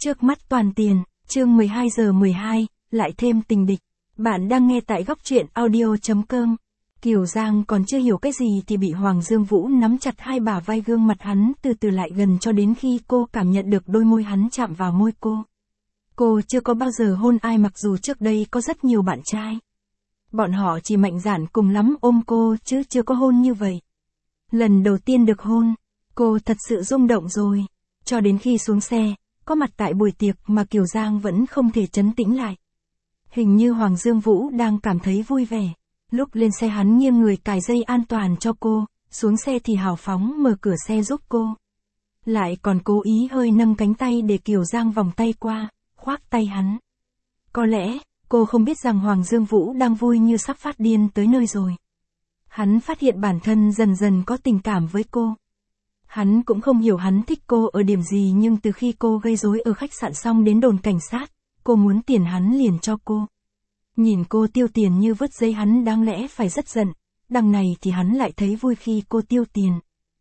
Trước mắt toàn tiền, chương 12 giờ 12, lại thêm tình địch. Bạn đang nghe tại góc truyện audio.com. Kiều Giang còn chưa hiểu cái gì thì bị Hoàng Dương Vũ nắm chặt hai bả vai, gương mặt hắn từ từ lại gần cho đến khi cô cảm nhận được đôi môi hắn chạm vào môi cô. Cô chưa có bao giờ hôn ai, mặc dù trước đây có rất nhiều bạn trai. Bọn họ chỉ mạnh dạn cùng lắm ôm cô chứ chưa có hôn như vậy. Lần đầu tiên được hôn, cô thật sự rung động rồi. Cho đến khi xuống xe, có mặt tại buổi tiệc mà Kiều Giang vẫn không thể trấn tĩnh lại. Hình như Hoàng Dương Vũ đang cảm thấy vui vẻ. Lúc lên xe hắn nghiêng người cài dây an toàn cho cô, xuống xe thì hào phóng mở cửa xe giúp cô. Lại còn cố ý hơi nâng cánh tay để Kiều Giang vòng tay qua, khoác tay hắn. Có lẽ, cô không biết rằng Hoàng Dương Vũ đang vui như sắp phát điên tới nơi rồi. Hắn phát hiện bản thân dần dần có tình cảm với cô. Hắn cũng không hiểu hắn thích cô ở điểm gì, nhưng từ khi cô gây rối ở khách sạn xong đến đồn cảnh sát, cô muốn tiền hắn liền cho cô. Nhìn cô tiêu tiền như vứt giấy, hắn đáng lẽ phải rất giận, đằng này thì hắn lại thấy vui khi cô tiêu tiền.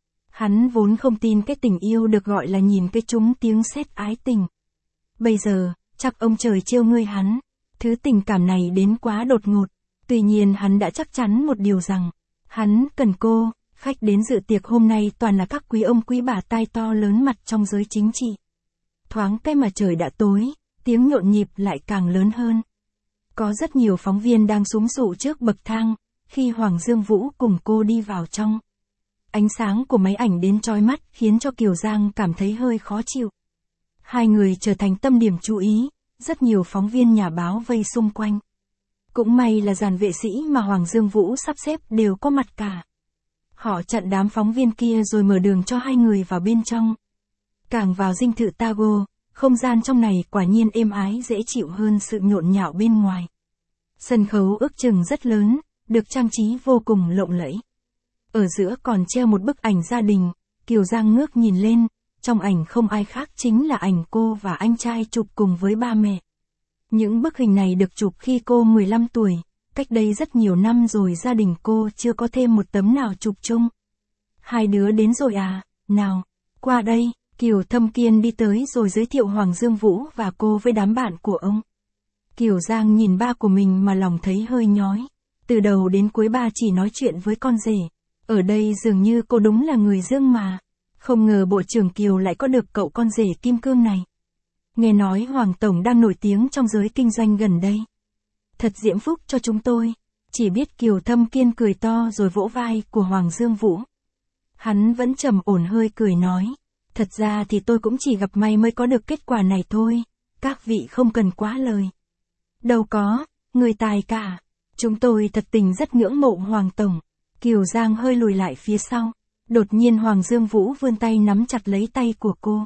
Hắn vốn không tin cái tình yêu được gọi là nhìn cái trúng tiếng sét ái tình. Bây giờ, chắc ông trời trêu ngươi hắn, thứ tình cảm này đến quá đột ngột. Tuy nhiên hắn đã chắc chắn một điều rằng, hắn cần cô. Khách đến dự tiệc hôm nay toàn là các quý ông quý bà tai to lớn mặt trong giới chính trị. Thoáng cái mà trời đã tối, tiếng nhộn nhịp lại càng lớn hơn. Có rất nhiều phóng viên đang súm sụ trước bậc thang, khi Hoàng Dương Vũ cùng cô đi vào trong. Ánh sáng của máy ảnh đến chói mắt khiến cho Kiều Giang cảm thấy hơi khó chịu. Hai người trở thành tâm điểm chú ý, rất nhiều phóng viên nhà báo vây xung quanh. Cũng may là dàn vệ sĩ mà Hoàng Dương Vũ sắp xếp đều có mặt cả. Họ chặn đám phóng viên kia rồi mở đường cho hai người vào bên trong. Càng vào dinh thự Tago, không gian trong này quả nhiên êm ái dễ chịu hơn sự nhộn nhạo bên ngoài. Sân khấu ước chừng rất lớn, được trang trí vô cùng lộng lẫy. Ở giữa còn treo một bức ảnh gia đình, Kiều Giang ngước nhìn lên, trong ảnh không ai khác chính là ảnh cô và anh trai chụp cùng với ba mẹ. Những bức hình này được chụp khi cô 15 tuổi. Cách đây rất nhiều năm rồi, gia đình cô chưa có thêm một tấm nào chụp chung. Hai đứa đến rồi à, nào, qua đây. Kiều Thâm Kiên đi tới rồi giới thiệu Hoàng Dương Vũ và cô với đám bạn của ông. Kiều Giang nhìn ba của mình mà lòng thấy hơi nhói. Từ đầu đến cuối ba chỉ nói chuyện với con rể. Ở đây dường như cô đúng là người Dương mà. Không ngờ bộ trưởng Kiều lại có được cậu con rể kim cương này. Nghe nói Hoàng Tổng đang nổi tiếng trong giới kinh doanh gần đây. Thật diễm phúc cho chúng tôi. Chỉ biết Kiều Thâm Kiên cười to rồi vỗ vai của Hoàng Dương Vũ. Hắn vẫn trầm ổn hơi cười nói. Thật ra thì tôi cũng chỉ gặp may mới có được kết quả này thôi. Các vị không cần quá lời. Đâu có, người tài cả. Chúng tôi thật tình rất ngưỡng mộ Hoàng Tổng. Kiều Giang hơi lùi lại phía sau. Đột nhiên Hoàng Dương Vũ vươn tay nắm chặt lấy tay của cô.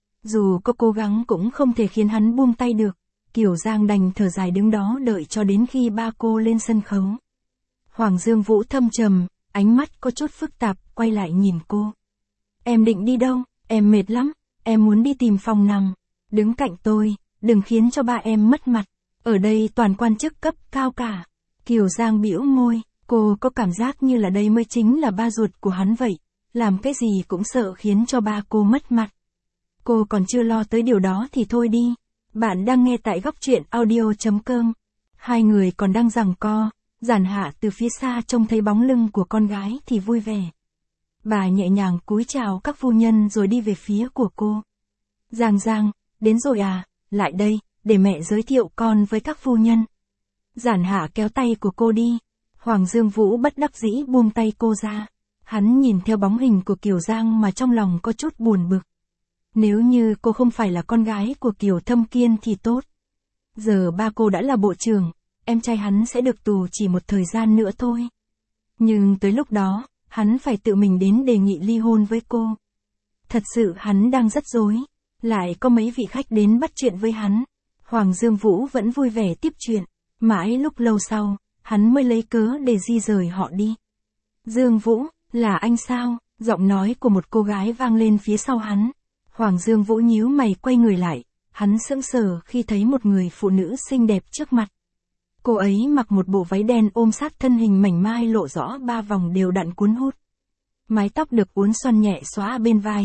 Dù có cố gắng cũng không thể khiến hắn buông tay được. Kiều Giang đành thở dài đứng đó đợi cho đến khi ba cô lên sân khấu. Hoàng Dương Vũ thâm trầm, ánh mắt có chút phức tạp, quay lại nhìn cô. Em định đi đâu? Em mệt lắm, em muốn đi tìm phòng nằm. Đứng cạnh tôi, đừng khiến cho ba em mất mặt. Ở đây toàn quan chức cấp cao cả. Kiều Giang bĩu môi, cô có cảm giác như là đây mới chính là ba ruột của hắn vậy. Làm cái gì cũng sợ khiến cho ba cô mất mặt. Cô còn chưa lo tới điều đó thì thôi đi. Bạn đang nghe tại góc truyện audio.com. Hai người còn đang giằng co, Giản Hạ từ phía xa trông thấy bóng lưng của con gái thì vui vẻ. Bà nhẹ nhàng cúi chào các phu nhân rồi đi về phía của cô. Giang Giang, đến rồi à, lại đây, để mẹ giới thiệu con với các phu nhân. Giản Hạ kéo tay của cô đi. Hoàng Dương Vũ bất đắc dĩ buông tay cô ra. Hắn nhìn theo bóng hình của Kiều Giang mà trong lòng có chút buồn bực. Nếu như cô không phải là con gái của Kiều Thâm Kiên thì tốt. Giờ ba cô đã là bộ trưởng, em trai hắn sẽ được tù chỉ một thời gian nữa thôi. Nhưng tới lúc đó, hắn phải tự mình đến đề nghị ly hôn với cô. Thật sự hắn đang rất rối. Lại có mấy vị khách đến bắt chuyện với hắn. Hoàng Dương Vũ vẫn vui vẻ tiếp chuyện. Mãi lúc lâu sau, hắn mới lấy cớ để di rời họ đi. Dương Vũ, là anh sao? Giọng nói của một cô gái vang lên phía sau hắn. Hoàng Dương Vũ nhíu mày quay người lại, hắn sững sờ khi thấy một người phụ nữ xinh đẹp trước mặt. Cô ấy mặc một bộ váy đen ôm sát thân hình mảnh mai lộ rõ ba vòng đều đặn cuốn hút. Mái tóc được uốn xoăn nhẹ xõa bên vai,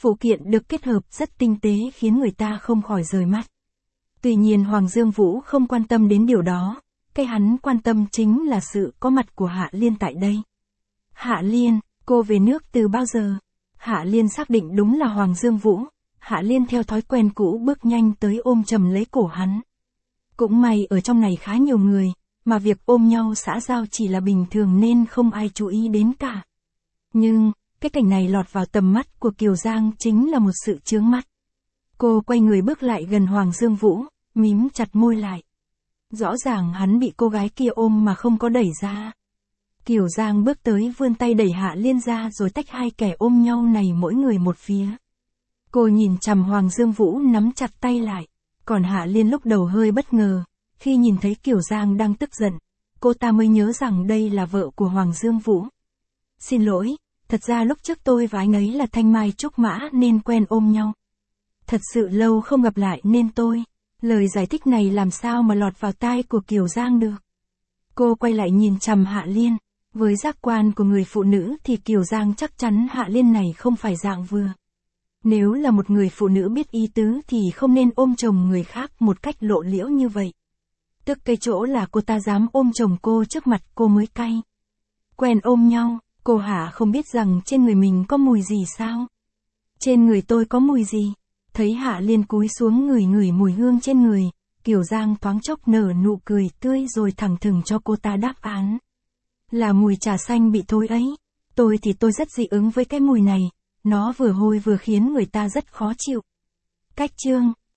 Phụ kiện được kết hợp rất tinh tế khiến người ta không khỏi rời mắt. Tuy nhiên Hoàng Dương Vũ không quan tâm đến điều đó, cái hắn quan tâm chính là sự có mặt của Hạ Liên tại đây. Hạ Liên, cô về nước từ bao giờ? Hạ Liên xác định đúng là Hoàng Dương Vũ, Hạ Liên theo thói quen cũ bước nhanh tới ôm chầm lấy cổ hắn. Cũng may ở trong này khá nhiều người, mà việc ôm nhau xã giao chỉ là bình thường nên không ai chú ý đến cả. Nhưng, cái cảnh này lọt vào tầm mắt của Kiều Giang chính là một sự chướng mắt. Cô quay người bước lại gần Hoàng Dương Vũ, mím chặt môi lại. Rõ ràng hắn bị cô gái kia ôm mà không có đẩy ra. Kiều Giang bước tới vươn tay đẩy Hạ Liên ra rồi tách hai kẻ ôm nhau này mỗi người một phía. Cô nhìn chằm Hoàng Dương Vũ nắm chặt tay lại, còn Hạ Liên lúc đầu hơi bất ngờ, khi nhìn thấy Kiều Giang đang tức giận, cô ta mới nhớ rằng đây là vợ của Hoàng Dương Vũ. Xin lỗi, thật ra lúc trước tôi và anh ấy là thanh mai trúc mã nên quen ôm nhau. Thật sự lâu không gặp lại nên tôi, lời giải thích này làm sao mà lọt vào tai của Kiều Giang được. Cô quay lại nhìn chằm Hạ Liên, với giác quan của người phụ nữ thì Kiều Giang chắc chắn Hạ Liên này không phải dạng vừa. Nếu là một người phụ nữ biết ý tứ thì không nên ôm chồng người khác một cách lộ liễu như vậy. Tức cái chỗ là cô ta dám ôm chồng cô trước mặt cô mới cay. Quen ôm nhau, cô hả không biết rằng trên người mình có mùi gì sao? Trên người tôi có mùi gì? Thấy Hạ Liên cúi xuống ngửi ngửi mùi hương trên người, Kiều Giang thoáng chốc nở nụ cười tươi rồi thẳng thừng cho cô ta đáp án. Là mùi trà xanh bị thối ấy. Tôi thì tôi rất dị ứng với cái mùi này, nó vừa hôi vừa khiến người ta rất khó chịu. Cách chương